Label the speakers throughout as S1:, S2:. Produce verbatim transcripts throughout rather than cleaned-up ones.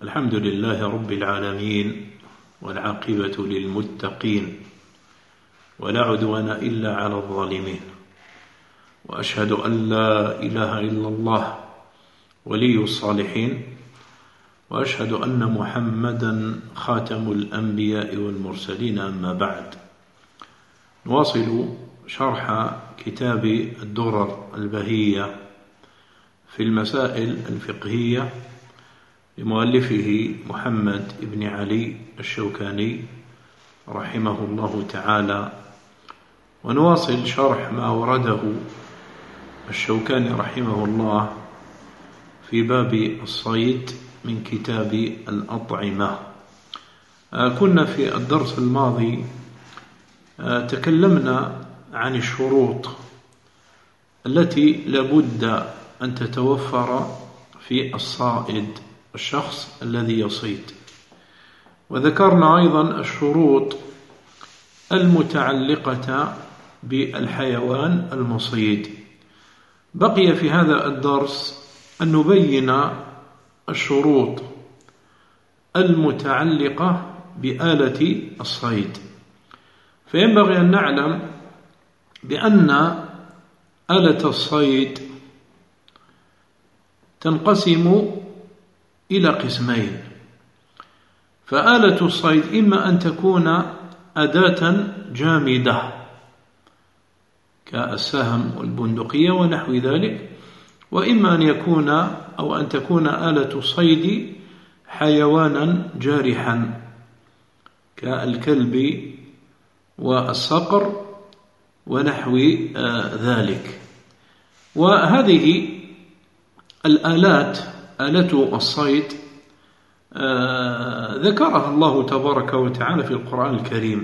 S1: الحمد لله رب العالمين، والعاقبة للمتقين، ولا عدوان إلا على الظالمين، وأشهد أن لا إله إلا الله ولي الصالحين، وأشهد أن محمدا خاتم الأنبياء والمرسلين. أما بعد، نواصل شرح كتاب الدرر البهية في المسائل الفقهية لمؤلفه محمد بن علي الشوكاني رحمه الله تعالى، ونواصل شرح ما ورده الشوكاني رحمه الله في باب الصيد من كتاب الأطعمة. كنا في الدرس الماضي تكلمنا عن الشروط التي لابد أن تتوفر في الصائد، الشخص الذي يصيد، وذكرنا أيضا الشروط المتعلقة بالحيوان المصيد. بقي في هذا الدرس أن نبين الشروط المتعلقة بآلة الصيد. فينبغي أن نعلم بأن آلة الصيد تنقسم إلى قسمين. فآلة الصيد إما أن تكون أداة جامدة كالسهم والبندقية ونحو ذلك، وإما أن يكون أو أن تكون آلة الصيد حيوانا جارحا كالكلب والصقر ونحو ذلك. وهذه الآلات، آلة الصيد، آه ذكرها الله تبارك وتعالى في القرآن الكريم.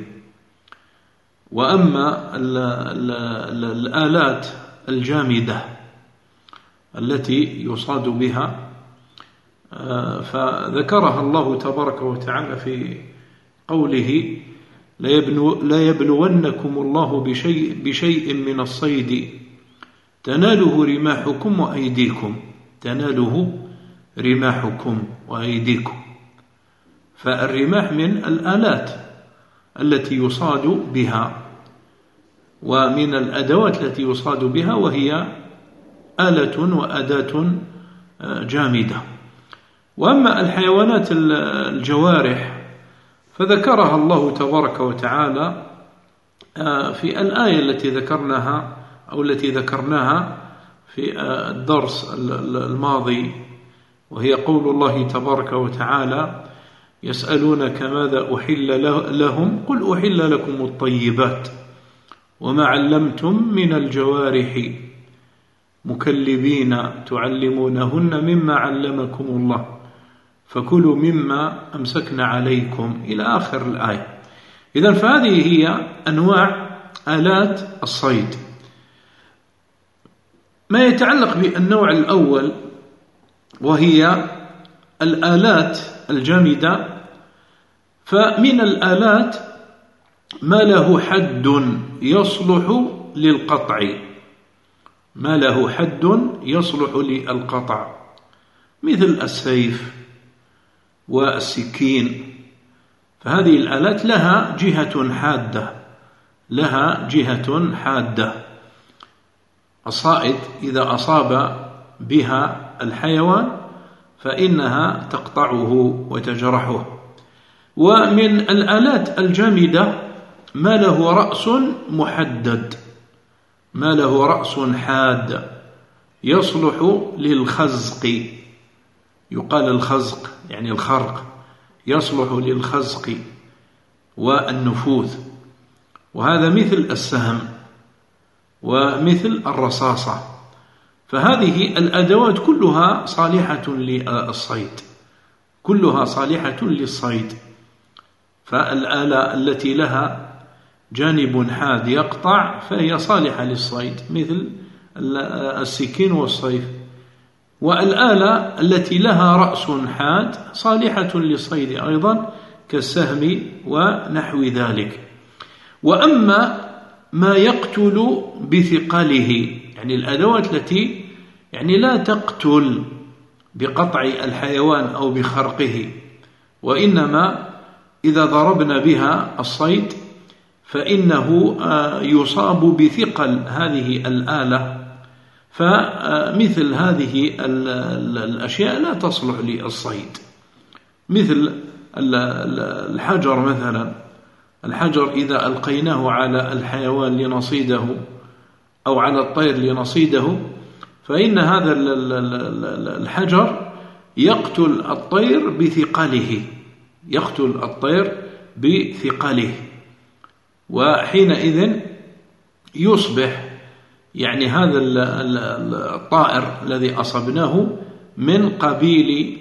S1: وأما ال ال ال الآلات الجامدة التي يصاد بها آه فذكرها الله تبارك وتعالى في قوله: لا يبلونكم الله بشيء, بشيء من الصيد تناله رماحكم وأيديكم تناله رماحكم وأيديكم. فالرماح من الآلات التي يصاد بها، ومن الأدوات التي يصاد بها، وهي آلة وأداة جامدة. وأما الحيوانات الجوارح فذكرها الله تبارك وتعالى في الآية التي ذكرناها أو التي ذكرناها في الدرس الماضي، وهي قول الله تبارك وتعالى: يسألونك ماذا أحل لهم قل أحل لكم الطيبات وما علمتم من الجوارح مكلبين تعلمونهن مما علمكم الله فكلوا مما أمسكن عليكم، إلى آخر الآية. إذن فهذه هي أنواع آلات الصيد. ما يتعلق بالنوع الأول وهي الآلات الجامدة، فمن الآلات ما له حد يصلح للقطع، ما له حد يصلح للقطع، مثل السيف والسكين. فهذه الآلات لها جهة حادة، لها جهة حادة. الصائد إذا أصاب بها الحيوان فإنها تقطعه وتجرحه. ومن الآلات الجامدة ما له رأس محدد، ما له رأس حاد يصلح للخزق، يقال الخزق يعني الخرق، يصلح للخزق والنفوذ. وهذا مثل السهم ومثل الرصاصة. فهذه الأدوات كلها صالحة للصيد، كلها صالحة للصيد. فالآلة التي لها جانب حاد يقطع فهي صالحة للصيد، مثل السكين والسيف. والآلة التي لها رأس حاد صالحة للصيد أيضا، كالسهم ونحو ذلك. وأما ما يقتل بثقله، يعني الأدوات التي يعني لا تقتل بقطع الحيوان أو بخرقه، وإنما إذا ضربنا بها الصيد فإنه يصاب بثقل هذه الآلة، فمثل هذه الأشياء لا تصلح للصيد، مثل الحجر مثلا. الحجر إذا ألقيناه على الحيوان لنصيده أو على الطير لنصيده، فإن هذا الحجر يقتل الطير بثقله، يقتل الطير بثقله، وحينئذ يصبح يعني هذا الطائر الذي أصبناه من قبيل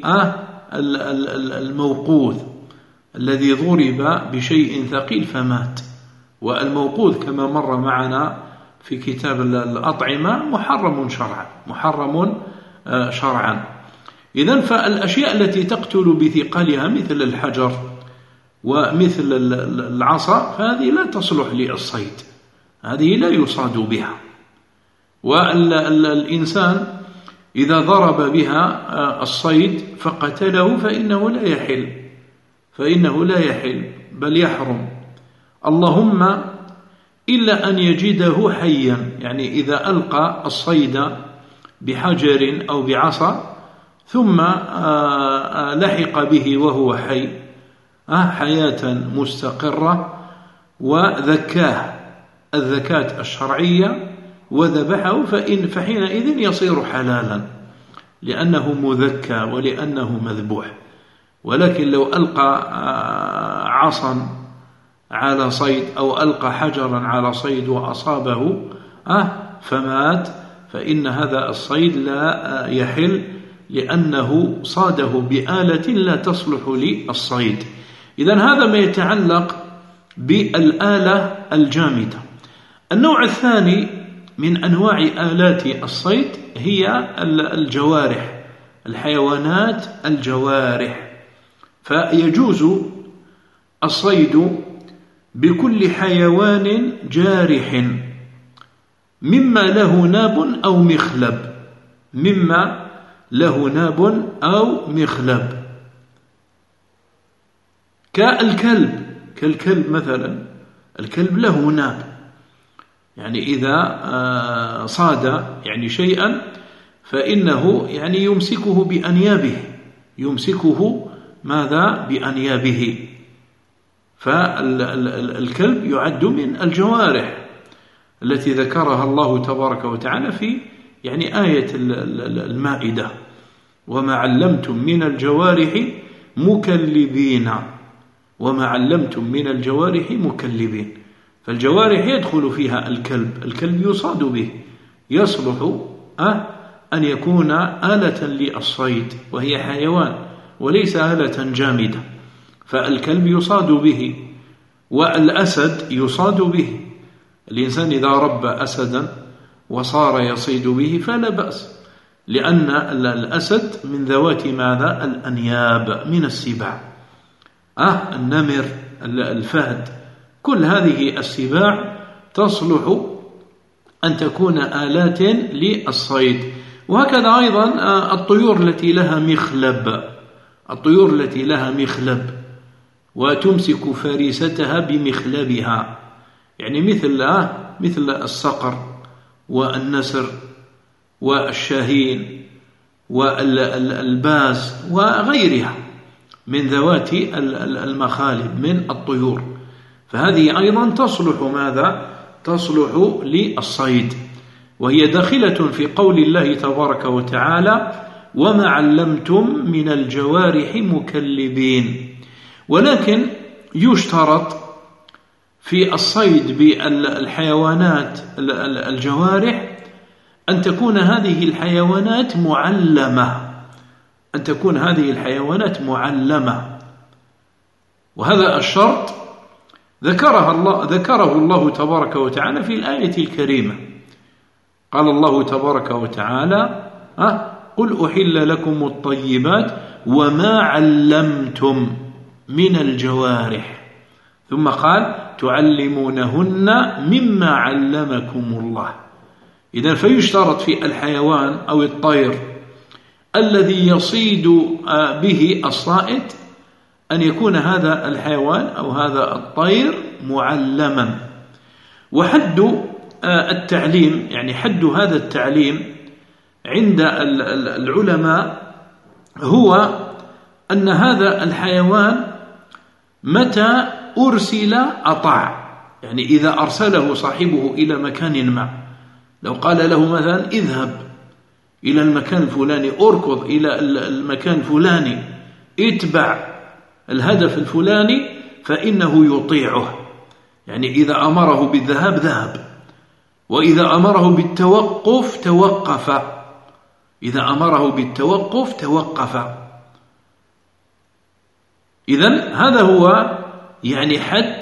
S1: الموقوذ الذي ضرب بشيء ثقيل فمات. والموقوذ كما مر معنا في كتاب الأطعمة محرم شرعا، محرم شرعا. إذن فالأشياء التي تقتل بثقلها مثل الحجر ومثل العصا فهذه لا تصلح للصيد، هذه لا يصاد بها. والإنسان إذا ضرب بها الصيد فقتله فإنه لا يحل، فإنه لا يحل بل يحرم، اللهم إلا أن يجده حيا. يعني إذا ألقى الصيد بحجر أو بعصا ثم لحق به وهو حي حياة مستقرة وذكاه الذكاة الشرعية وذبحه، فإن فحينئذ يصير حلالا لأنه مذكى ولأنه مذبوح. ولكن لو ألقى عصا على صيد أو ألقى حجرا على صيد وأصابه فمات، فإن هذا الصيد لا يحل لأنه صاده بآلة لا تصلح للصيد. إذن هذا ما يتعلق بالآلة الجامدة. النوع الثاني من أنواع آلات الصيد هي الجوارح، الحيوانات الجوارح. فيجوز الصيد بكل حيوان جارح مما له ناب أو مخلب، مما له ناب أو مخلب، كالكلب، كالكلب مثلا. الكلب له ناب، يعني إذا صاد يعني شيئا فإنه يعني يمسكه بأنيابه، يمسكه ماذا؟ بأنيابه. فالكلب يعد من الجوارح التي ذكرها الله تبارك وتعالى في يعني آية المائدة: وما علمتم من الجوارح مكلبين، وما علمتم من الجوارح مكلبين. فالجوارح يدخل فيها الكلب، الكلب يصاد به، يصلح أن يكون آلة للصيد وهي حيوان وليس آلة جامدة، فالكلب يصاد به. والأسد يصاد به، الإنسان إذا ربى أسدا وصار يصيد به فلا بأس، لأن الأسد من ذوات ماذا؟ الأنياب، من السباع، آه النمر، الفهد، كل هذه السباع تصلح أن تكون آلات للصيد. وهكذا أيضا الطيور التي لها مخلب، الطيور التي لها مخلب وتمسك فريستها بمخلبها، يعني مثل مثل الصقر والنسر والشاهين والباز وغيرها من ذوات المخالب من الطيور، فهذه أيضا تصلح ماذا؟ تصلح للصيد، وهي داخلة في قول الله تبارك وتعالى: وما علمتم من الجوارح مكلبين. ولكن يشترط في الصيد بالحيوانات الجوارح أن تكون هذه الحيوانات معلمة، أن تكون هذه الحيوانات معلمة، وهذا الشرط ذكرها الله ذكره الله تبارك وتعالى في الآية الكريمة. قال الله تبارك وتعالى: قل أحل لكم الطيبات وما علمتم من الجوارح، ثم قال: تعلمونهن مما علمكم الله. إذن فيشترط في الحيوان أو الطير الذي يصيد به الصائد أن يكون هذا الحيوان أو هذا الطير معلما. وحد التعليم، يعني حد هذا التعليم عند العلماء هو أن هذا الحيوان متى أرسل أطاع. يعني إذا أرسله صاحبه إلى مكان ما، لو قال له مثلا اذهب إلى المكان الفلاني، أركض إلى المكان الفلاني، اتبع الهدف الفلاني، فإنه يطيعه. يعني إذا أمره بالذهاب ذهب، وإذا أمره بالتوقف توقف، إذا أمره بالتوقف توقف. إذن هذا هو يعني حد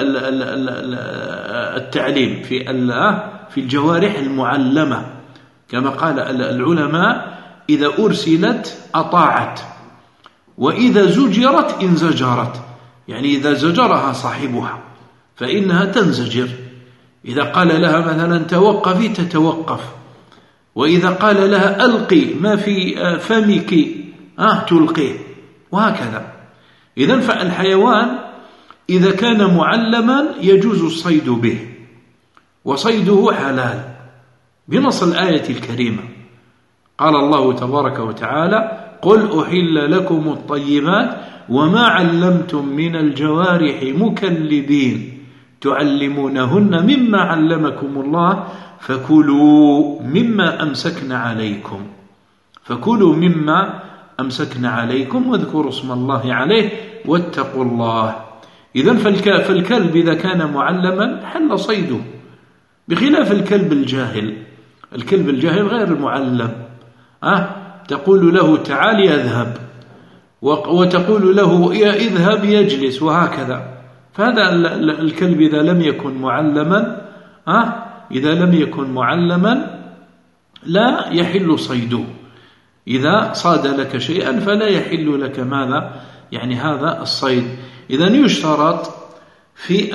S1: التعليم في في الجوارح المعلمة، كما قال العلماء: إذا أرسلت أطاعت، وإذا زجرت انزجرت. يعني إذا زجرها صاحبها فإنها تنزجر، إذا قال لها مثلا توقفي تتوقف، وإذا قال لها ألقي ما في فمك آه تلقيه، وهكذا. إذن فالحيوان إذا كان معلما يجوز الصيد به، وصيده حلال بنص الآية الكريمة. قال الله تبارك وتعالى: قل أحل لكم الطيبات وما علمتم من الجوارح مكلبين تعلمونهن مما علمكم الله فكلوا مما أمسكن عليكم فكلوا مما أمسكن عليكم واذكروا اسم الله عليه واتقوا الله. إذن فالكلب إذا كان معلما حل صيده، بخلاف الكلب الجاهل. الكلب الجاهل غير المعلم، أه؟ تقول له تعال يذهب، وتقول له يا اذهب يجلس، وهكذا. فهذا الكلب إذا لم يكن معلما أه؟ إذا لم يكن معلما لا يحل صيده. إذا صاد لك شيئا فلا يحل لك ماذا؟ يعني هذا الصيد. إذن يشترط في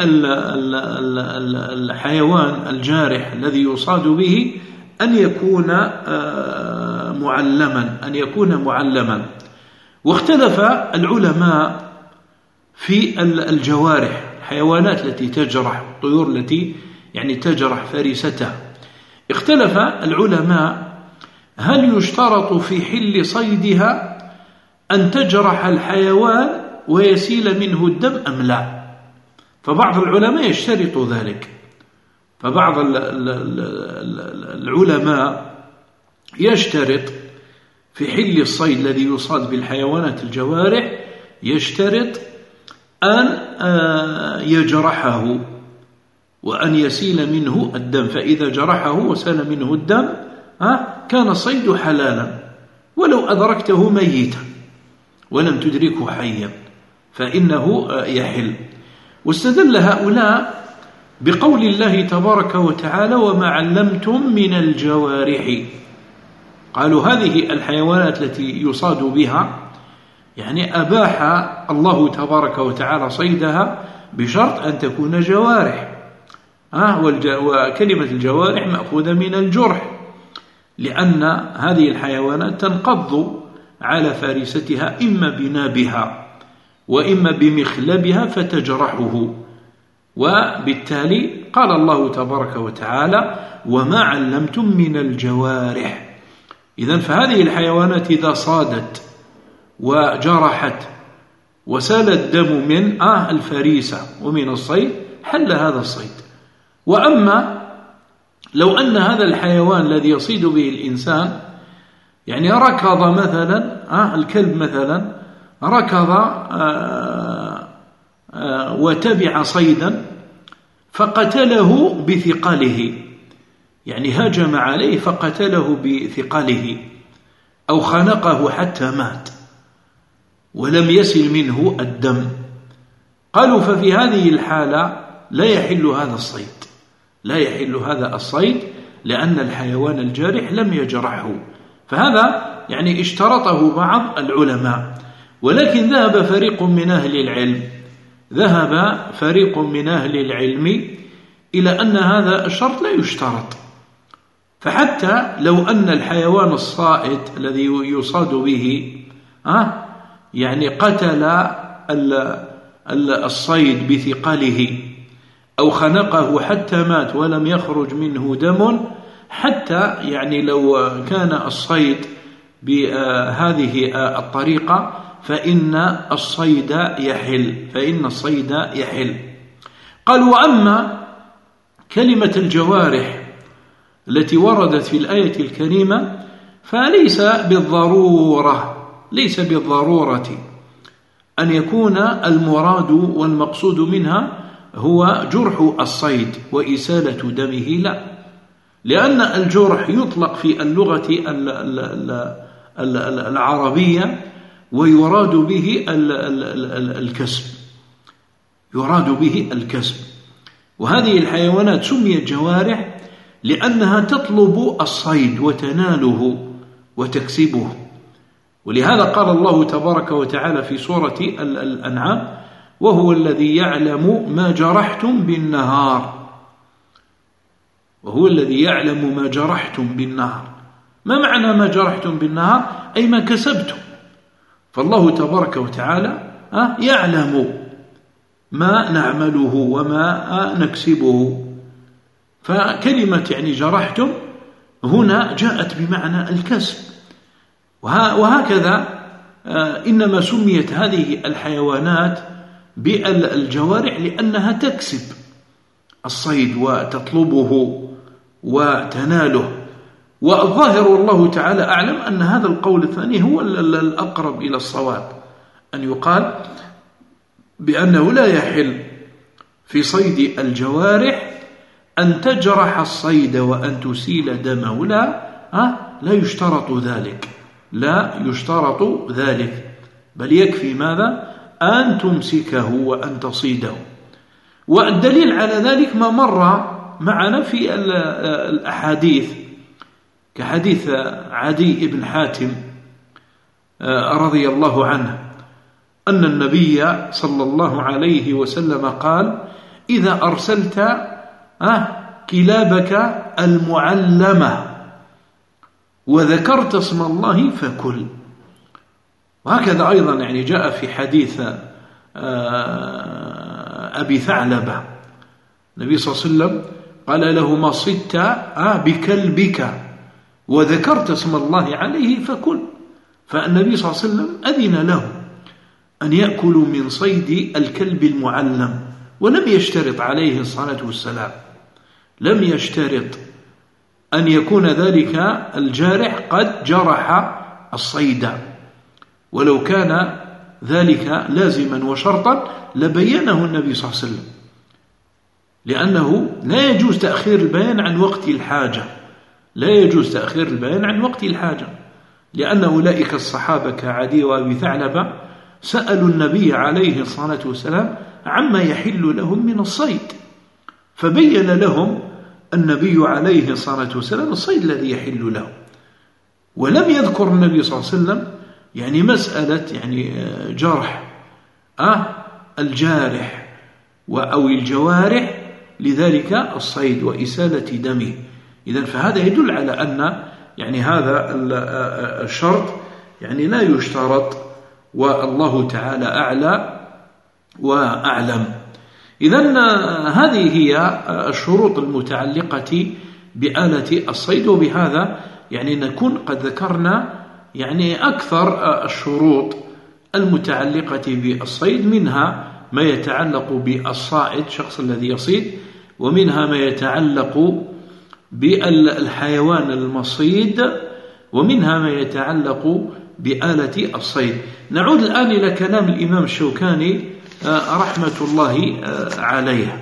S1: الحيوان الجارح الذي يصاد به أن يكون معلما أن يكون معلما. واختلف العلماء في الجوارح، الحيوانات التي تجرح، الطيور التي يعني تجرح فريستها. اختلف العلماء هل يشترط في حل صيدها أن تجرح الحيوان ويسيل منه الدم أم لا؟ فبعض العلماء يشترط ذلك، فبعض العلماء يشترط في حل الصيد الذي يصاد بالحيوانات الجوارح، يشترط أن يجرحه وأن يسيل منه الدم، فإذا جرحه وسال منه الدم كان الصيد حلالا، ولو أدركته ميتا ولم تدركه حيا فإنه يحل. واستدل هؤلاء بقول الله تبارك وتعالى: وما علمتم من الجوارح. قالوا هذه الحيوانات التي يصاد بها يعني أباح الله تبارك وتعالى صيدها بشرط أن تكون جوارح، آه وكلمة الجوارح مأخوذة من الجرح، لأن هذه الحيوانات تنقض على فارستها إما بنابها وإما بمخلبها فتجرحه. وبالتالي قال الله تبارك وتعالى: وما علمتم من الجوارح. إذن فهذه الحيوانات إذا صادت وجرحت وسال الدم من آه الفريسة ومن الصيد حل هذا الصيد. وأما لو أن هذا الحيوان الذي يصيد به الإنسان يعني ركض مثلا، آه الكلب مثلا ركض آه آه وتبع صيدا فقتله بثقله، يعني هجم عليه فقتله بثقله أو خنقه حتى مات ولم يسل منه الدم، قالوا ففي هذه الحالة لا يحل هذا الصيد، لا يحل هذا الصيد لأن الحيوان الجارح لم يجرحه. فهذا يعني اشترطه بعض العلماء، ولكن ذهب فريق من أهل العلم ذهب فريق من أهل العلم إلى أن هذا الشرط لا يشترط، فحتى لو أن الحيوان الصائد الذي يصاد به أه يعني قتل الصيد بثقله أو خنقه حتى مات ولم يخرج منه دم، حتى يعني لو كان الصيد بهذه الطريقة فإن الصيد يحل فإن الصيد يحل. قال: وأما كلمة الجوارح التي وردت في الآية الكريمة فليس بالضرورة ليس بالضرورة أن يكون المراد والمقصود منها هو جرح الصيد وإسالة دمه، لا، لأن الجرح يطلق في اللغة العربية ويراد به الكسب يراد به الكسب وهذه الحيوانات سميت جوارح لأنها تطلب الصيد وتناله وتكسبه. ولهذا قال الله تبارك وتعالى في سورة الأنعام: وهو الذي يعلم ما جرحتم بالنهار وهو الذي يعلم ما جرحتم بالنهار. ما معنى ما جرحتم بالنهار؟ أي ما كسبتم. فالله تبارك وتعالى يعلم ما نعمله وما نكسبه. فكلمة يعني جرحتم هنا جاءت بمعنى الكسب. وهكذا إنما سميت هذه الحيوانات بالجوارح لأنها تكسب الصيد وتطلبه وتناله. والظاهر والله تعالى أعلم أن هذا القول الثاني هو الأقرب إلى الصواب، أن يقال بأنه لا يحل في صيد الجوارح أن تجرح الصيد وأن تسيل دمه، لا لا يشترط ذلك لا يشترط ذلك بل يكفي ماذا؟ أن تمسكه وأن تصيده. والدليل على ذلك ما مر معنا في الأحاديث كحديث عدي بن حاتم رضي الله عنه أن النبي صلى الله عليه وسلم قال: إذا أرسلت كلابك المعلمة وذكرت اسم الله فكل. وهكذا أيضا يعني جاء في حديث أبي ثعلبة النبي صلى الله عليه وسلم قال له: ما صدت بكلبك وذكرت اسم الله عليه فكل. فالنبي صلى الله عليه وسلم أذن له أن يأكلوا من صيد الكلب المعلم، ولم يشترط عليه الصلاة والسلام لم يشترط أن يكون ذلك الجارح قد جرح الصيد، ولو كان ذلك لازما وشرطا لبينه النبي صلى الله عليه وسلم، لأنه لا يجوز تأخير البيان عن وقت الحاجة لا يجوز تأخير البيان عن وقت الحاجة لأن أولئك الصحابة كعدي وأبي ثعلبة سألوا النبي عليه الصلاة والسلام عما يحل لهم من الصيد، فبين لهم النبي عليه الصلاة والسلام الصيد الذي يحل له، ولم يذكر النبي صلى الله عليه وسلم يعني مسألة يعني جرح آه الجارح أو الجوارح لذلك الصيد وإسالة دمه. إذن فهذا يدل على أن يعني هذا الشرط يعني لا يشترط، والله تعالى أعلى وأعلم. إذن هذه هي الشروط المتعلقة بآلة الصيد، وبهذا يعني نكون قد ذكرنا يعني أكثر الشروط المتعلقة بالصيد، منها ما يتعلق بالصائد الشخص الذي يصيد، ومنها ما يتعلق بالحيوان المصيد، ومنها ما يتعلق بآلة الصيد. نعود الآن إلى كلام الإمام الشوكاني رحمة الله عليه.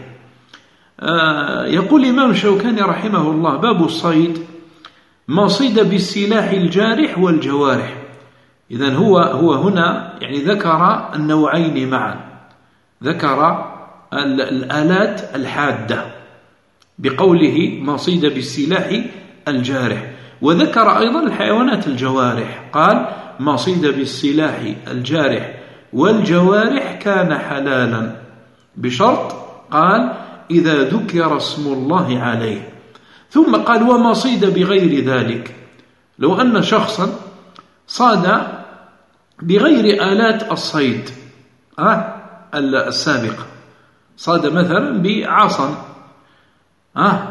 S1: يقول الإمام الشوكاني رحمه الله: باب الصيد ما صيد بالسلاح الجارح والجوارح. إذن هو هو هنا يعني ذكر النوعين معا، ذكر الآلات الحادة بقوله ما صيد بالسلاح الجارح، وذكر أيضا الحيوانات الجوارح، قال ما صيد بالسلاح الجارح والجوارح كان حلالا بشرط، قال إذا ذكر اسم الله عليه. ثم قال وما صيد بغير ذلك، لو أن شخصا صاد بغير آلات الصيد آه السابقة، صاد مثلا بعصا آه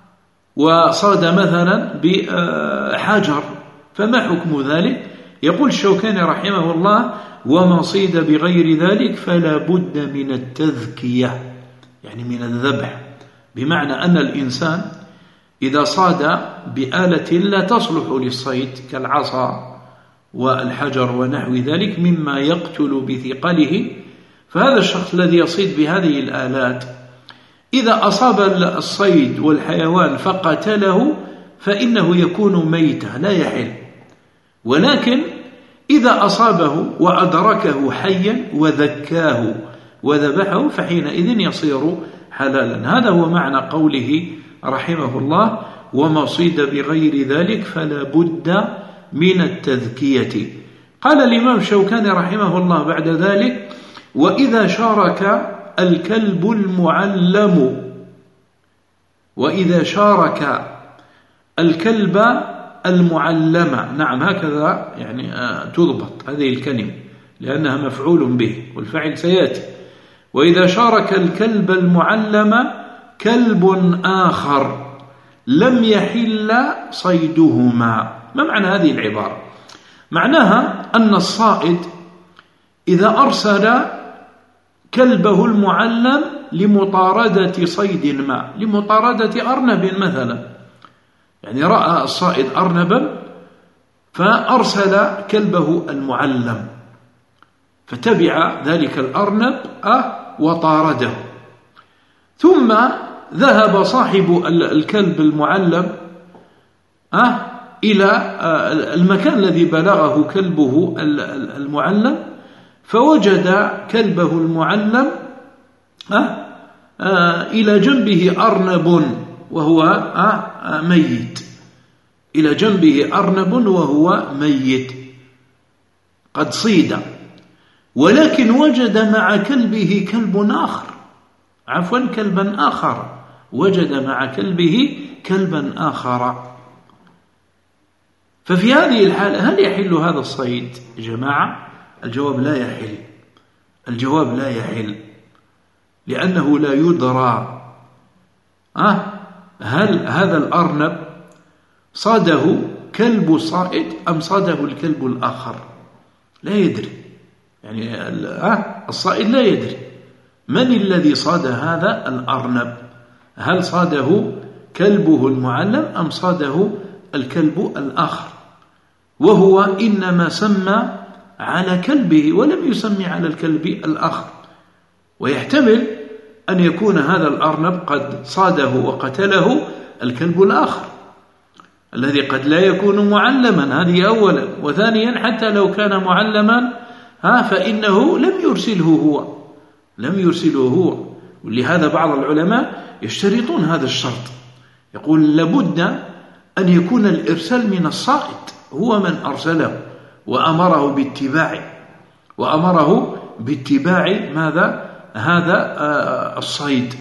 S1: وصاد مثلا بحجر، فما حكم ذلك؟ يقول الشوكاني رحمه الله وما صيد بغير ذلك فلا بد من التذكية، يعني من الذبح، بمعنى أن الإنسان إذا صاد بآلة لا تصلح للصيد كالعصا والحجر ونحو ذلك مما يقتل بثقله، فهذا الشخص الذي يصيد بهذه الآلات إذا أصاب الصيد والحيوان فقتله فإنه يكون ميتا لا يحل، ولكن إذا أصابه وأدركه حيا وذكاه وذبحه فحينئذ يصير حلالا. هذا هو معنى قوله رحمه الله وما صيد بغير ذلك فلا بد من التذكية. قال الإمام الشوكاني رحمه الله بعد ذلك وإذا شارك الكلب المعلم، وإذا شارك الكلب المعلم، نعم هكذا يعني تضبط هذه الكلمة لأنها مفعول به والفعل سيأتي، وإذا شارك الكلب المعلم كلب آخر لم يحل صيدهما. ما معنى هذه العبارة؟ معناها أن الصائد إذا أرسل كلبه المعلم لمطاردة صيد ما، لمطاردة أرنب مثلا، يعني رأى الصائد أرنبا فأرسل كلبه المعلم فتبع ذلك الأرنب وطارده، ثم ذهب صاحب الكلب المعلم إلى المكان الذي بلغه كلبه المعلم فوجد كلبه المعلم إلى جنبه أرنب وهو ميت، إلى جنبه أرنب وهو ميت قد صيد، ولكن وجد مع كلبه كلب آخر، عفوا كلبا آخر، وجد مع كلبه كلبا آخر. ففي هذه الحالة هل يحل هذا الصيد يا جماعة؟ الجواب لا يحل، الجواب لا يحل، لأنه لا يدرى أه هل هذا الأرنب صاده كلب صائد أم صاده الكلب الآخر، لا يدري، يعني أه الصائد لا يدري من الذي صاد هذا الأرنب، هل صاده كلبه المعلم أم صاده الكلب الآخر، وهو إنما سمى على كلبه ولم يسمي على الكلب الآخر. ويحتمل أن يكون هذا الأرنب قد صاده وقتله الكلب الآخر الذي قد لا يكون معلما، هذه أولا، وثانيا حتى لو كان معلما ها فإنه لم يرسله هو، لم يرسله هو. ولهذا بعض العلماء يشترطون هذا الشرط، يقول لابد أن يكون الإرسال من الصائد، هو من أرسله وأمره باتباعه وأمره باتباع ماذا؟ هذا الصيد.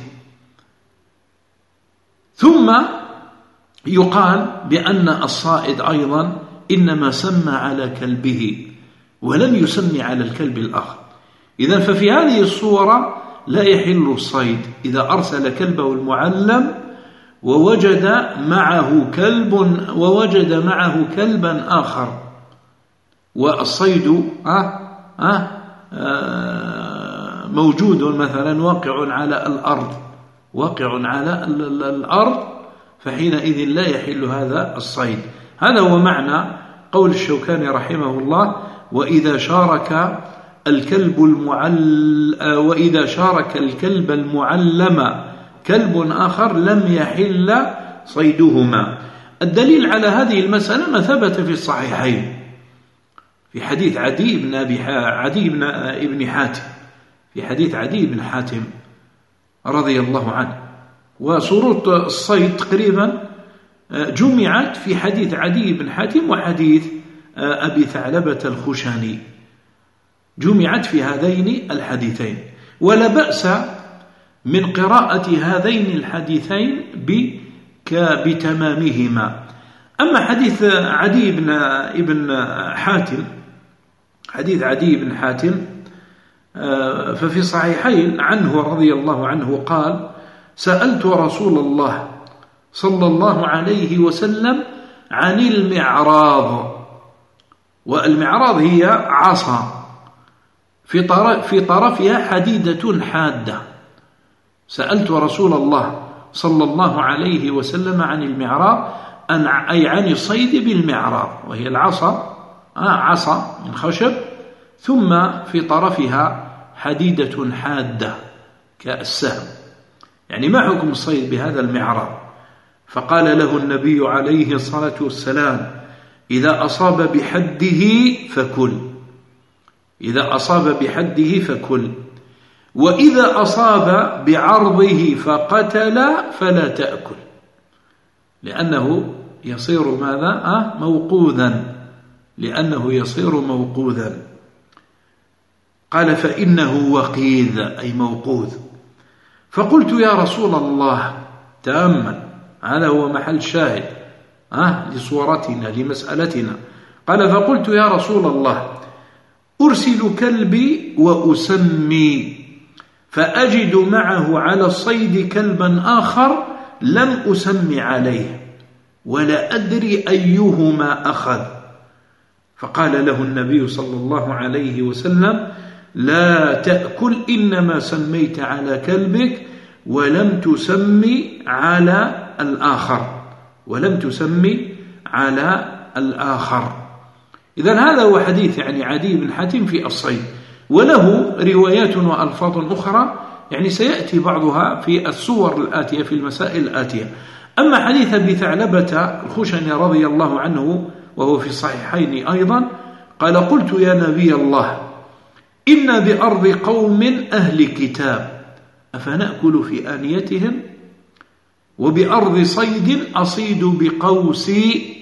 S1: ثم يقال بأن الصائد أيضا إنما سمى على كلبه ولم يسمي على الكلب الآخر. إذن ففي هذه الصورة لا يحل الصيد إذا أرسل كلبه المعلم ووجد معه كلب ووجد معه كلبا آخر، والصيد آه آه آه موجود مثلا واقع على الأرض، واقع على الأرض، فحينئذ لا يحل هذا الصيد. هذا هو معنى قول الشوكاني رحمه الله وإذا شارك الكلب المعل وإذا شارك الكلب المعلم كلب آخر لم يحل صيدهما. الدليل على هذه المسألة ما ثبت في الصحيحين في حديث عدي بن أبي عدي بن ابن حاتم، في حديث عدي بن حاتم رضي الله عنه، وشروط الصيد تقريبا جمعت في حديث عدي بن حاتم وحديث أبي ثعلبة الخشاني، جمعت في هذين الحديثين، ولا بأس من قراءة هذين الحديثين بتمامهما. أما حديث عدي بن ابن حاتم حديث عدي بن حاتم ففي الصحيحين عنه رضي الله عنه قال: سألت رسول الله صلى الله عليه وسلم عن المعراض. والمعراض هي عصا في طرف في طرفها حديدة حادة. سألت رسول الله صلى الله عليه وسلم عن المعراض، أي عن الصيد بالمعراض، وهي العصا آه عصا من خشب ثم في طرفها حديدة حادة كالسهم. يعني ما حكم الصيد بهذا المعراض؟ فقال له النبي عليه الصلاة والسلام: إذا أصاب بحده فكل، إذا أصاب بحده فكل، وإذا أصاب بعرضه فقتل فلا تأكل، لأنه يصير ماذا؟ أه؟ موقوذا، لأنه يصير موقوذا. قال: فإنه وقيذ أي موقوذ. فقلت: يا رسول الله، تأمل، هذا هو محل شاهد أه؟ لصورتنا لمسألتنا. قال: فقلت: يا رسول الله، أرسل كلبي وأسمي، فأجد معه على الصيد كلبا آخر لم أسمي عليه، ولا أدري أيهما أخذ. فقال له النبي صلى الله عليه وسلم: لا تأكل، إنما سميت على كلبك ولم تسمي على الآخر، ولم تسمي على الآخر. إذن هذا هو حديث يعني عدي بن حاتم في الصيد، وله روايات وألفاظ أخرى يعني سيأتي بعضها في الصور الآتية في المسائل الآتية. أما حديث أبي ثعلبة الخشني رضي الله عنه وهو في الصحيحين أيضا قال: قلت: يا نبي الله، إن بأرض قوم أهل كتاب، أفنأكل في آنيتهم؟ وبأرض صيد أصيد بقوسي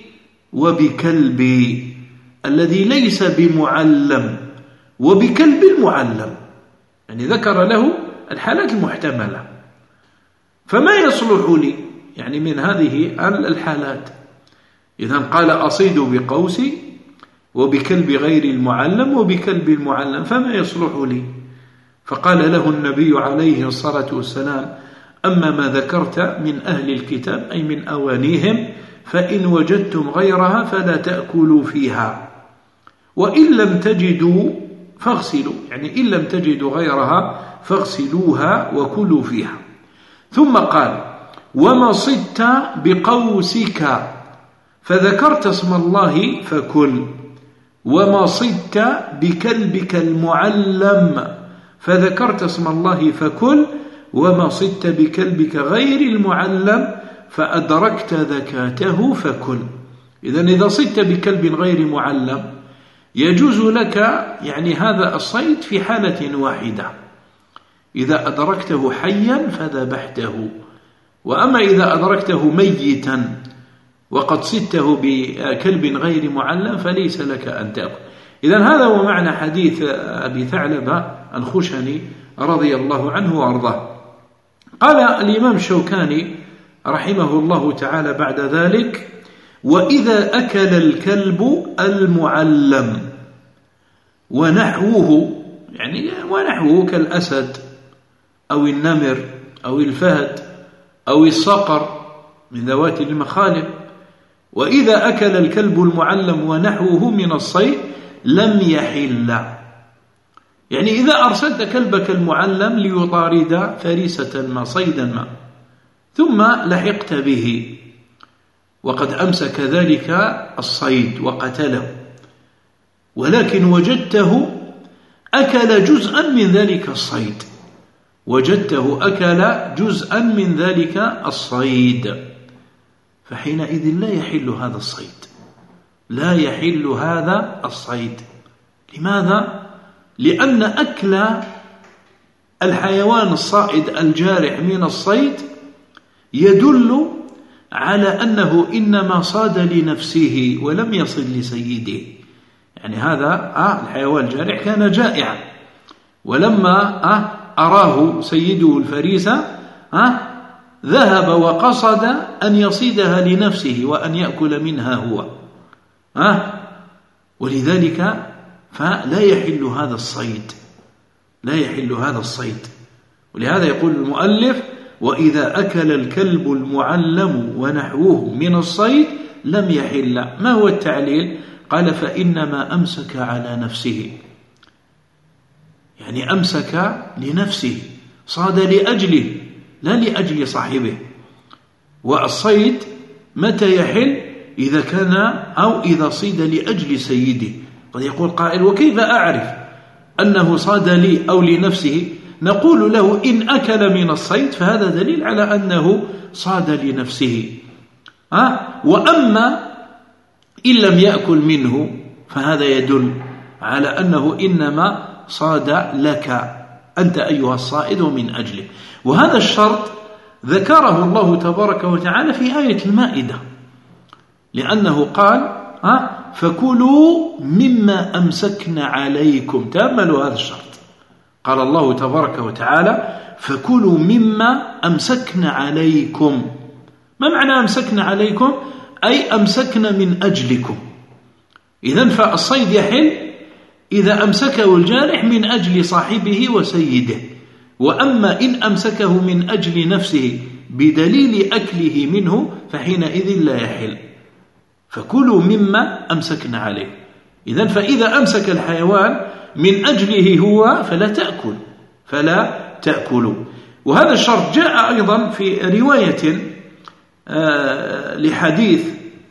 S1: وبكلبي الذي ليس بمعلم وبكلب المعلم. يعني ذكر له الحالات المحتملة، فما يصلح لي يعني من هذه الحالات؟ إذن قال: أصيد بقوسي وبكلب غير المعلم وبكلب المعلم، فما يصلح لي؟ فقال له النبي عليه الصلاة والسلام: أما ما ذكرت من أهل الكتاب أي من أوانيهم، فإن وجدتم غيرها فلا تأكلوا فيها، وإن لم تجدوا فاغسلوا، يعني إن لم تجدوا غيرها فاغسلوها وكلوا فيها. ثم قال: وما صدت بقوسك فذكرت اسم الله فكل، وما صدت بكلبك المعلم فذكرت اسم الله فكل، وما صدت بكلبك غير المعلم فأدركت ذكاته فكل. إذن إذا صدت بكلب غير معلم يجوز لك يعني هذا الصيد في حالة واحدة: إذا أدركته حيا فذبحته، وأما إذا أدركته ميتا وقد صدته بكلب غير معلم فليس لك أن تأكل. إذن هذا هو معنى حديث أبي ثعلبة الخشني رضي الله عنه وأرضاه. قال الإمام الشوكاني رحمه الله تعالى بعد ذلك: وإذا أكل الكلب المعلم ونحوه، يعني ونحوه كالأسد أو النمر أو الفهد أو الصقر من ذوات المخالب، وإذا أكل الكلب المعلم ونحوه من الصيد لم يحل. يعني إذا أرسلت كلبك المعلم ليطارد فريسة ما صيدا ما ثم لحقت به وقد أمسك ذلك الصيد وقتله، ولكن وجدته أكل جزءا من ذلك الصيد، وجدته أكل جزءا من ذلك الصيد، فحينئذ لا يحل هذا الصيد، لا يحل هذا الصيد. لماذا؟ لأن أكل الحيوان الصائد الجارح من الصيد يدل على أنه إنما صاد لنفسه ولم يصل لسيده. يعني هذا آه الحيوان الجارح كان جائعا، ولما آه أراه سيده الفريسة آه ذهب وقصد أن يصيدها لنفسه وأن يأكل منها هو أه؟ ولذلك فلا يحل هذا الصيد، لا يحل هذا الصيد. ولهذا يقول المؤلف: وإذا أكل الكلب المعلم ونحوه من الصيد لم يحل. ما هو التعليل؟ قال: فإنما أمسك على نفسه، يعني أمسك لنفسه، صاد لأجله لا لأجل صاحبه. والصيد متى يحل؟ إذا كان أو إذا صيد لأجل سيده. قد يقول قائل: وكيف أعرف أنه صاد لي أو لنفسه؟ نقول له: إن أكل من الصيد فهذا دليل على أنه صاد لنفسه. أه؟ وأما إن لم يأكل منه فهذا يدل على أنه إنما صاد لك أنت أيها الصائد ومن أجله. وهذا الشرط ذكره الله تبارك وتعالى في آية المائدة، لأنه قال: أه؟ فكلوا مما أمسكنا عليكم. تأملوا هذا الشرط، قال الله تبارك وتعالى: فكلوا مما أمسكنا عليكم. ما معنى أمسكنا عليكم؟ أي أمسكنا من أجلكم. إذن فالصيد يحل إذا أمسكه الجارح من أجل صاحبه وسيده. وأما إن أمسكه من أجل نفسه بدليل أكله منه فحينئذ لا يحل. فكلوا مما أمسكنا عليه. إذن فإذا أمسك الحيوان من أجله هو فلا تأكل فلا تأكلوا. وهذا الشرط جاء أيضا في رواية آه لحديث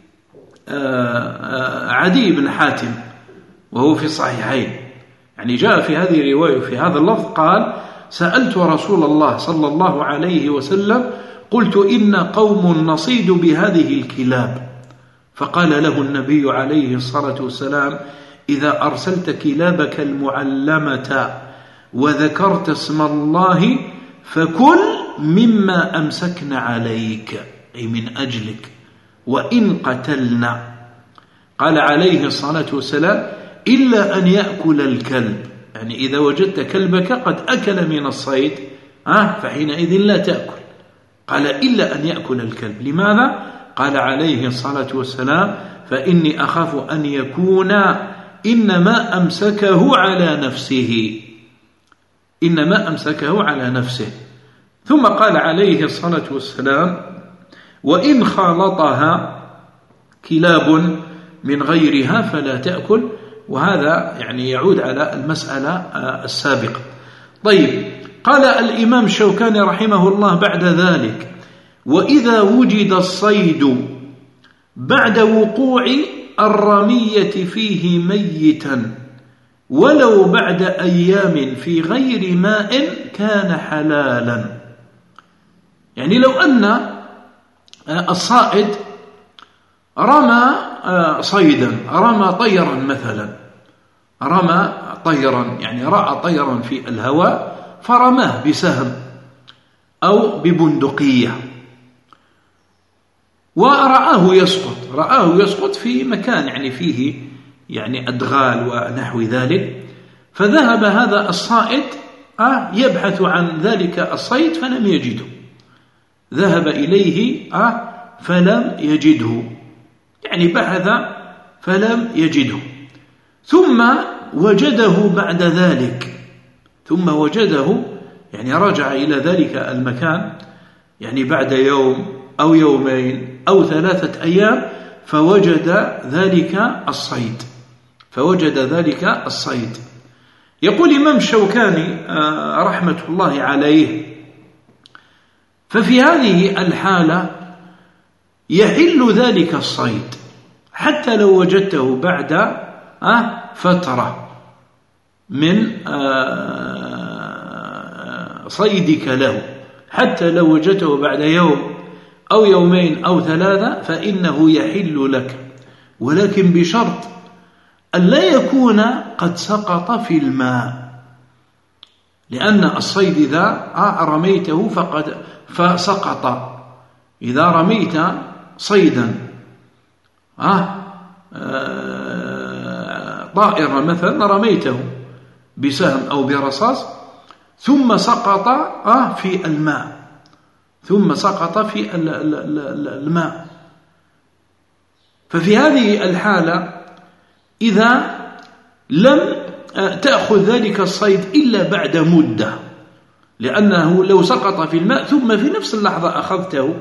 S1: آه عدي بن حاتم وهو في الصحيحين، يعني جاء في هذه الرواية في هذا اللفظ قال: سألت رسول الله صلى الله عليه وسلم قلت: إن قوم نصيد بهذه الكلاب، فقال له النبي عليه الصلاة والسلام: إذا أرسلت كلابك المعلمة وذكرت اسم الله فكل مما أمسكن عليك، أي من أجلك، وإن قتلنا. قال عليه الصلاة والسلام: إلا أن يأكل الكلب، يعني إذا وجدت كلبك قد أكل من الصيد آه فحينئذ لا تأكل. قال: إلا أن يأكل الكلب. لماذا؟ قال عليه الصلاة والسلام: فإني أخاف أن يكون إنما أمسكه على نفسه، إنما أمسكه على نفسه. ثم قال عليه الصلاة والسلام: وإن خالطها كلاب من غيرها فلا تأكل. وهذا يعني يعود على المسألة السابقة. طيب، قال الإمام الشوكاني رحمه الله بعد ذلك: وإذا وجد الصيد بعد وقوع الرمية فيه ميتا ولو بعد أيام في غير ماء كان حلالا. يعني لو أن الصائد رمى صيدا، رمى طيرا مثلا، رمى طيرا يعني رأى طيرا في الهواء فرماه بسهم أو ببندقية ورآه يسقط، رآه يسقط في مكان يعني فيه يعني أدغال ونحو ذلك، فذهب هذا الصائد يبحث عن ذلك الصيد فلم يجده، ذهب إليه فلم يجده، يعني بحث فلم يجده، ثم وجده بعد ذلك، ثم وجده يعني رجع إلى ذلك المكان يعني بعد يوم أو يومين أو ثلاثة أيام فوجد ذلك الصيد، فوجد ذلك الصيد. يقول الإمام الشوكاني رحمة الله عليه: ففي هذه الحالة يحل ذلك الصيد حتى لو وجدته بعد فترة من صيدك له، حتى لو وجدته بعد يوم أو يومين أو ثلاثة فإنه يحل لك، ولكن بشرط أن لا يكون قد سقط في الماء، لأن الصيد إذا رميته فقد فسقط، إذا رميت صيدا طائرا مثلا رميته بسهم أو برصاص ثم سقط في الماء ثم سقط في الماء. ففي هذه الحالة إذا لم تأخذ ذلك الصيد إلا بعد مدة، لأنه لو سقط في الماء ثم في نفس اللحظة أخذته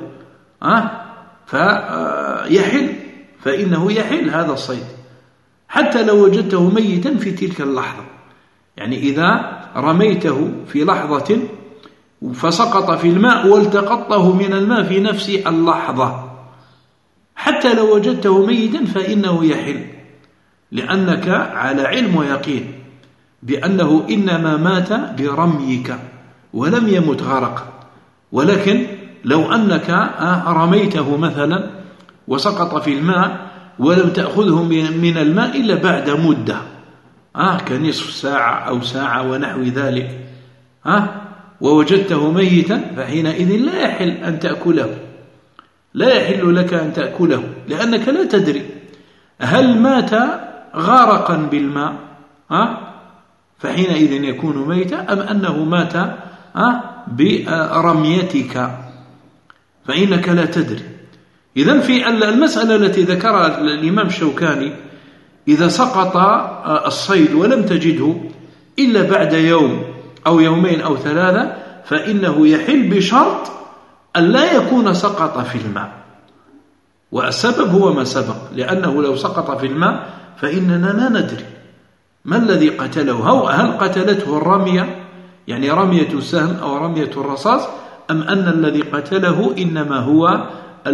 S1: فيحل، فإنه يحل هذا الصيد حتى لو وجدته ميتا في تلك اللحظة. يعني إذا رميته في لحظة فسقط في الماء والتقطه من الماء في نفس اللحظة، حتى لو وجدته ميتا فإنه يحل، لأنك على علم ويقين بأنه إنما مات برميك ولم يمت غرقا. ولكن لو أنك رميته مثلا وسقط في الماء ولم تأخذه من الماء إلا بعد مدة آه كنصف ساعة أو ساعة ونحو ذلك آه ووجدته ميتا، فحينئذ لا يحل أن تأكله، لا يحل لك أن تأكله، لأنك لا تدري هل مات غارقا بالماء آه فحينئذ يكون ميتا أم أنه مات آه برميتك، فإنك لا تدري. إذن في المسألة التي ذكرها الإمام الشوكاني، إذا سقط الصيد ولم تجده إلا بعد يوم أو يومين أو ثلاثة فإنه يحل بشرط أن لا يكون سقط في الماء، والسبب هو ما سبق، لأنه لو سقط في الماء فإننا لا ندري ما الذي قتله، هل قتلته الرمية يعني رمية السهم أو رمية الرصاص، أم أن الذي قتله إنما هو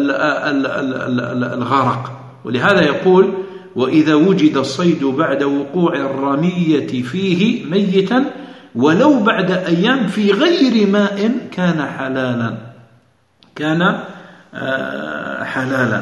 S1: الغرق. ولهذا يقول: وإذا وجد الصيد بعد وقوع الرمية فيه ميتا ولو بعد أيام في غير ماء كان حلالا، كان حلالا.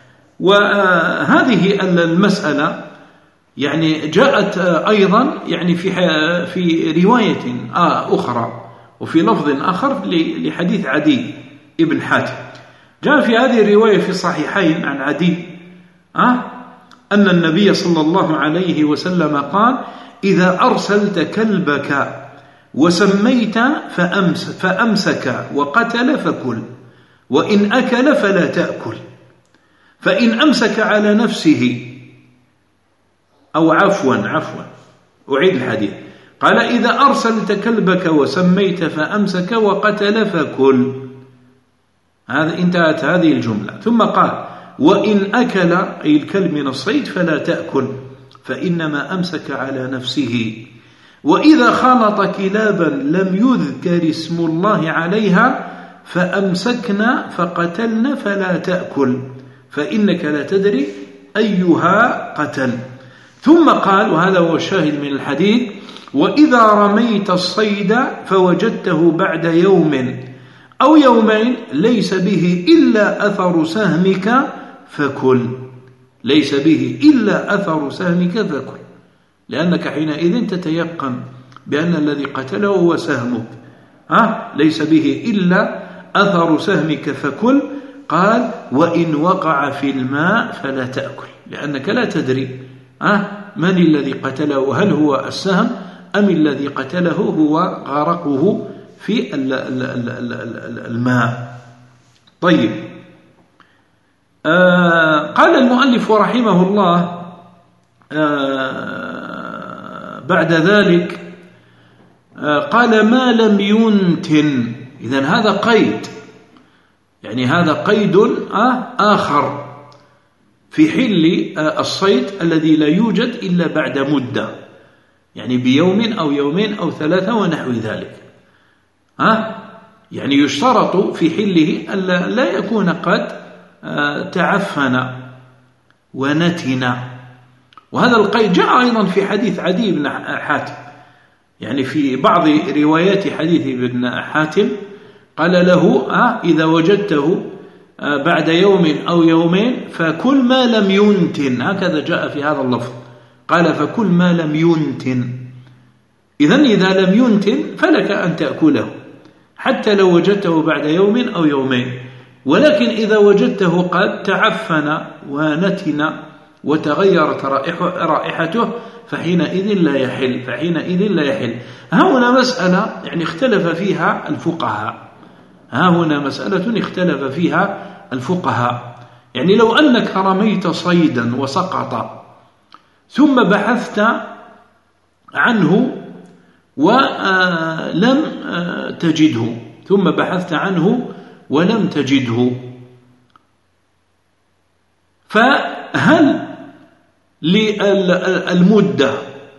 S1: وهذه المسألة يعني جاءت أيضا يعني في في رواية أخرى وفي لفظ آخر لحديث عدي ابن حاتم. جاء في هذه الرواية في الصحيحين عن عدي أن النبي صلى الله عليه وسلم قال: إذا أرسلت كلبك وسميت فأمس فأمسك وقتل فكل، وإن أكل فلا تأكل، فإن أمسك على نفسه أو عفوا عفوا أعيد الحديث، قال: إذا أرسلت كلبك وسميت فأمسك وقتل فكل. هذا انتهت هذه الجملة. ثم قال: وإن أكل أي الكلب من الصيد فلا تأكل، فإنما أمسك على نفسه. وإذا خلط كلابا لم يذكر اسم الله عليها فأمسكنا فقتلنا فلا تأكل، فإنك لا تدري أيها قتل. ثم قال، وهذا هو الشاهد من الحديث: وإذا رميت الصيد فوجدته بعد يوم أو يومين ليس به إلا أثر سهمك فكل، ليس به إلا أثر سهمك فكل، لأنك حينئذ تتيقن بأن الذي قتله هو سهمك، ها؟ ليس به إلا أثر سهمك فكل. قال: وإن وقع في الماء فلا تأكل، لأنك لا تدري ها من الذي قتله، هل هو السهم أم الذي قتله هو غرقه في الماء. طيب، آه قال المؤلف رحمه الله آه بعد ذلك آه قال: ما لم ينتن. إذن هذا قيد، يعني هذا قيد آه آخر في حل آه الصيد الذي لا يوجد إلا بعد مدة، يعني بيوم أو يومين أو ثلاثة ونحو ذلك. ها يعني يشترط في حله ألا لا يكون قد تعفن ونتن. وهذا القيد جاء أيضا في حديث عدي بن حاتم، يعني في بعض روايات حديث ابن حاتم قال له: إذا وجدته بعد يوم أو يومين فكل ما لم ينتن، هكذا جاء في هذا اللفظ، قال: فكل ما لم ينتن. إذن إذا لم ينتن فلك أن تأكله حتى لو وجدته بعد يوم أو يومين، ولكن إذا وجدته قد تعفن ونتن وتغيرت رائحته فحينئذ لا يحل، فحينئذ لا يحل. هنا مسألة يعني اختلف فيها الفقهاء، ها هنا مسألة اختلف فيها الفقهاء. يعني لو أنك رميت صيدا وسقط ثم بحثت عنه ولم تجده ثم بحثت عنه ولم تجده فهل للمدة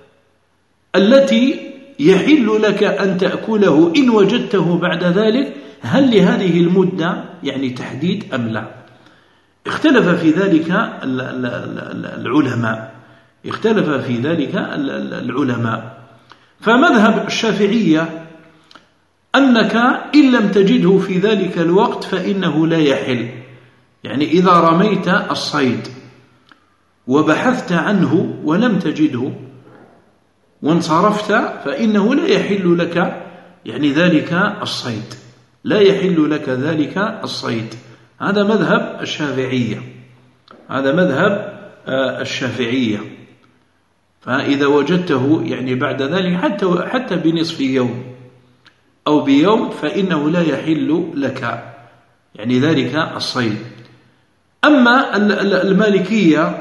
S1: التي يحل لك أن تأكله إن وجدته بعد ذلك، هل لهذه المدة يعني تحديد أم لا؟ اختلف في ذلك العلماء اختلف في ذلك العلماء فمذهب الشافعية أنك إن لم تجده في ذلك الوقت فإنه لا يحل. يعني إذا رميت الصيد وبحثت عنه ولم تجده وانصرفت فإنه لا يحل لك يعني ذلك الصيد لا يحل لك ذلك الصيد. هذا مذهب الشافعية هذا مذهب الشافعية. فإذا وجدته يعني بعد ذلك حتى حتى بنصف يوم أو بيوم فإنه لا يحل لك يعني ذلك الصيد. أما المالكية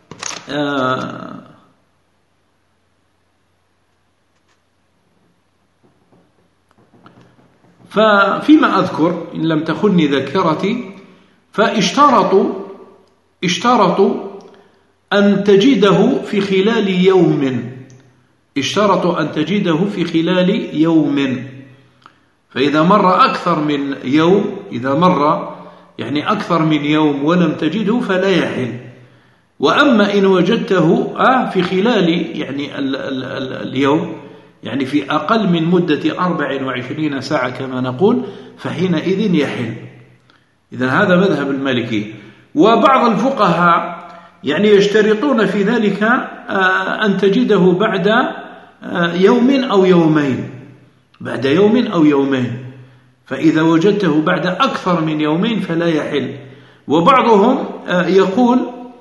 S1: ففيما أذكر إن لم تخني ذاكرتي فاشترطوا اشترطوا أن تجده في خلال يوم اشترطوا أن تجده في خلال يوم. فإذا مر أكثر من يوم إذا مر يعني أكثر من يوم ولم تجده فلا يحل. وأما إن وجدته آه في خلال يعني ال ال ال اليوم يعني في أقل من مدة أربع وعشرين ساعة كما نقول فحينئذ يحل. إذن هذا مذهب المالكي. وبعض الفقهاء يعني يشترطون في ذلك آه أن تجده بعد آه يوم أو يومين بعد يوم أو يومين. فإذا وجدته بعد أكثر من يومين فلا يحل. وبعضهم آه يقول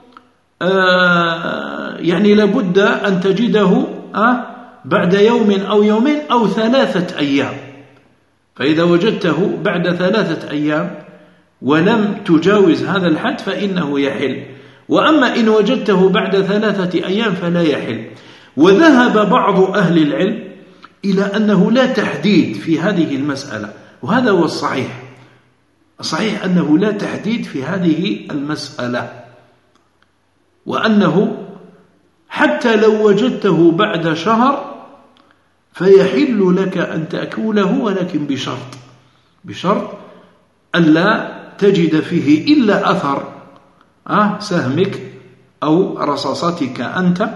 S1: آه يعني لابد أن تجده آه بعد يوم أو يومين أو ثلاثة أيام. فإذا وجدته بعد ثلاثة أيام ولم تجاوز هذا الحد فإنه يحل. وأما إن وجدته بعد ثلاثة أيام فلا يحل. وذهب بعض أهل العلم إلى أنه لا تحديد في هذه المسألة، وهذا هو الصحيح. الصحيح أنه لا تحديد في هذه المسألة، وأنه حتى لو وجدته بعد شهر فيحل لك أن تأكله، ولكن بشرط بشرط ألا تجد فيه إلا أثر أه سهمك أو رصاصتك أنت.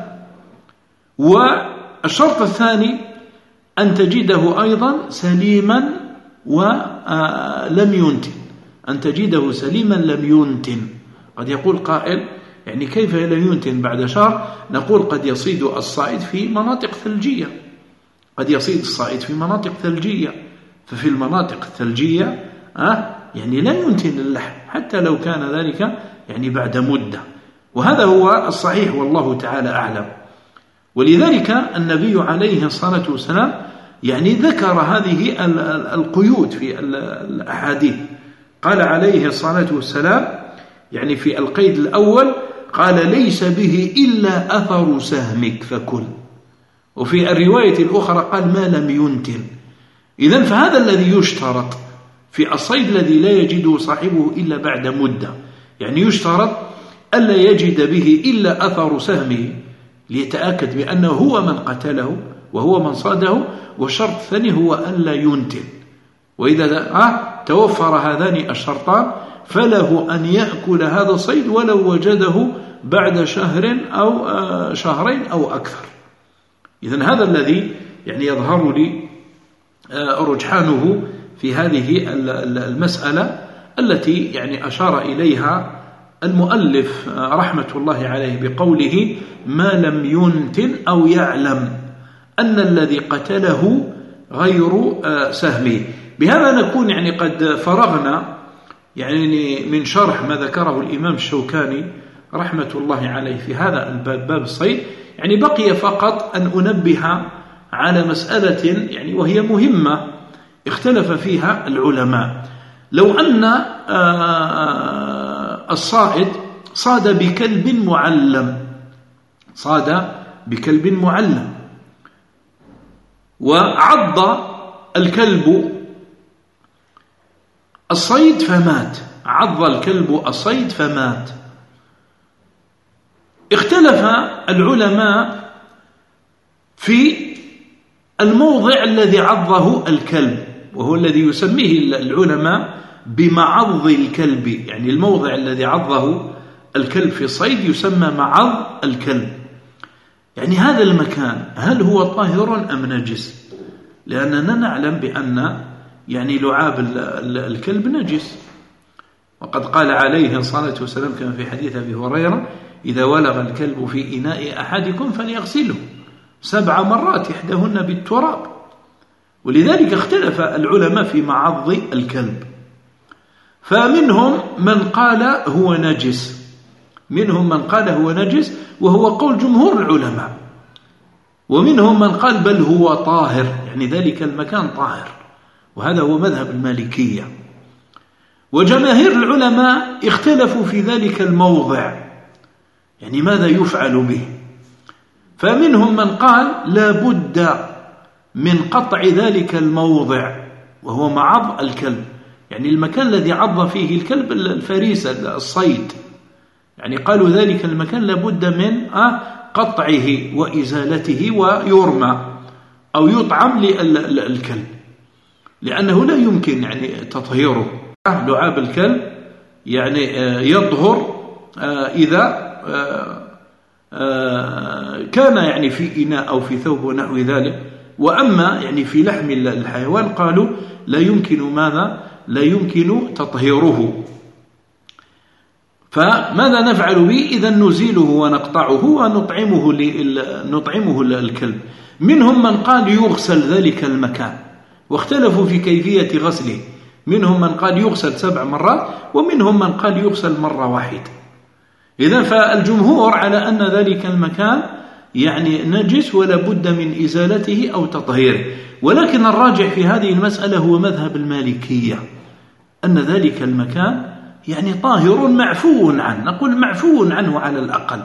S1: والشرط الثاني أن تجده أيضا سليما ولم ينتن أن تجده سليما لم ينتن. قد يقول قائل يعني كيف لم ينتن بعد شهر؟ نقول قد يصيد الصائد في مناطق ثلجية قد يصيد الصائد في مناطق ثلجية ففي المناطق الثلجية أه يعني لا ينتن اللحم حتى لو كان ذلك يعني بعد مدة. وهذا هو الصحيح والله تعالى أعلم. ولذلك النبي عليه الصلاة والسلام يعني ذكر هذه القيود في الأحاديث. قال عليه الصلاة والسلام يعني في القيد الأول قال ليس به إلا أثر سهمك فكل. وفي الرواية الأخرى قال ما لم ينتن. إذن فهذا الذي يشترط في الصيد الذي لا يجده صاحبه إلا بعد مدة. يعني يشترط ألا يجد به إلا أثر سهمه ليتأكد بأنه هو من قتله وهو من صاده. والشرط الثاني هو ألا ينتن. وإذا آه توفر هذان الشرطان فله أن يأكل هذا الصيد ولو وجده بعد شهر أو آه شهرين أو أكثر. إذن هذا الذي يعني يظهر لي آه رجحانه في هذه المسألة التي يعني أشار إليها المؤلف رحمة الله عليه بقوله ما لم ينتن أو يعلم أن الذي قتله غير سهمه. بهذا نكون يعني قد فرغنا يعني من شرح ما ذكره الإمام الشوكاني رحمة الله عليه في هذا الباب باب الصيد. يعني بقي فقط أن أنبه على مسألة يعني وهي مهمة اختلف فيها العلماء. لو أن الصائد صاد بكلب معلم صاد بكلب معلم وعض الكلب الصيد فمات، عض الكلب الصيد فمات، اختلف العلماء في الموضع الذي عضه الكلب، وهو الذي يسميه العلماء بمعض الكلب، يعني الموضع الذي عضه الكلب في الصيد يسمى معض الكلب. يعني هذا المكان هل هو طاهر أم نجس؟ لأننا نعلم بأن يعني لعاب الكلب نجس، وقد قال عليه الصلاة والسلام كما في حديث أبي هريرة: إذا ولغ الكلب في إناء أحدكم فليغسله سبع مرات إحداهن بالتراب. ولذلك اختلف العلماء في معض الكلب، فمنهم من قال هو نجس، منهم من قال هو نجس وهو قول جمهور العلماء، ومنهم من قال بل هو طاهر، يعني ذلك المكان طاهر، وهذا هو مذهب المالكية. وجماهير العلماء اختلفوا في ذلك الموضع، يعني ماذا يفعل به. فمنهم من قال لا بد من قطع ذلك الموضع وهو معض الكلب، يعني المكان الذي عض فيه الكلب الفريسة الصيد، يعني قالوا ذلك المكان لابد من قطعه وإزالته ويرمى أو يطعم للكلب، لأنه لا يمكن يعني تطهيره. لعاب الكلب يعني يطهر إذا كان يعني في إناء أو في ثوب ونحو ذلك، وأما يعني في لحم الحيوان قالوا لا يمكن ماذا لا يمكن تطهيره. فماذا نفعل به؟ إذا نزيله ونقطعه ونطعمه نطعمه الكلب. منهم من قال يغسل ذلك المكان، واختلفوا في كيفية غسله، منهم من قال يغسل سبع مرات ومنهم من قال يغسل مرة واحدة. إذن فالجمهور على أن ذلك المكان يعني نجس ولا بد من إزالته أو تطهيره، ولكن الراجح في هذه المسألة هو مذهب المالكية، أن ذلك المكان يعني طاهر معفو عنه، نقول معفو عنه على الأقل،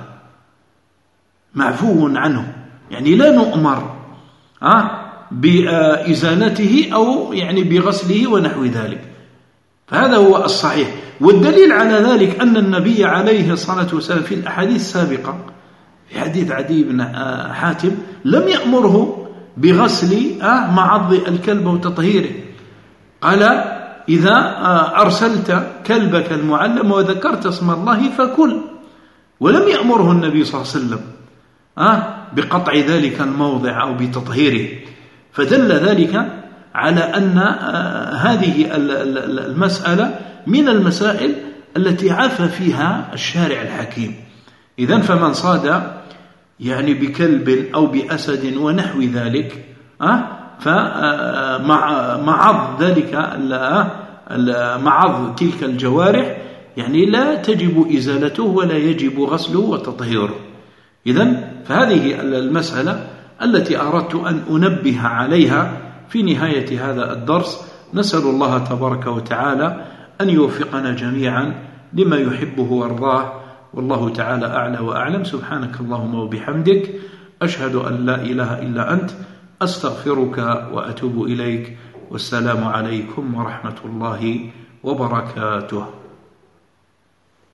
S1: معفو عنه، يعني لا نؤمر أه بإزالته أو يعني بغسله ونحو ذلك. فهذا هو الصحيح، والدليل على ذلك أن النبي عليه الصلاة والسلام في الأحاديث السابقة في حديث عدي بن حاتم لم يأمره بغسل معض الكلب وتطهيره، قال إذا أرسلت كلبك المعلم وذكرت اسم الله فكل، ولم يأمره النبي صلى الله عليه وسلم بقطع ذلك الموضع أو بتطهيره. فدل ذلك على أن هذه المسألة من المسائل التي عفى فيها الشارع الحكيم. إذن فمن صاد يعني بكلب أو بأسد ونحو ذلك فمعض ذلك معض تلك الجوارح يعني لا تجب إزالته ولا يجب غسله وتطهيره. إذن فهذه المسألة التي أردت أن أنبه عليها في نهاية هذا الدرس. نسأل الله تبارك وتعالى أن يوفقنا جميعا لما يحبه وارضاه، والله تعالى أعلى وأعلم. سبحانك اللهم وبحمدك، أشهد أن لا إله إلا أنت، أستغفرك وأتوب إليك، والسلام عليكم ورحمة الله وبركاته.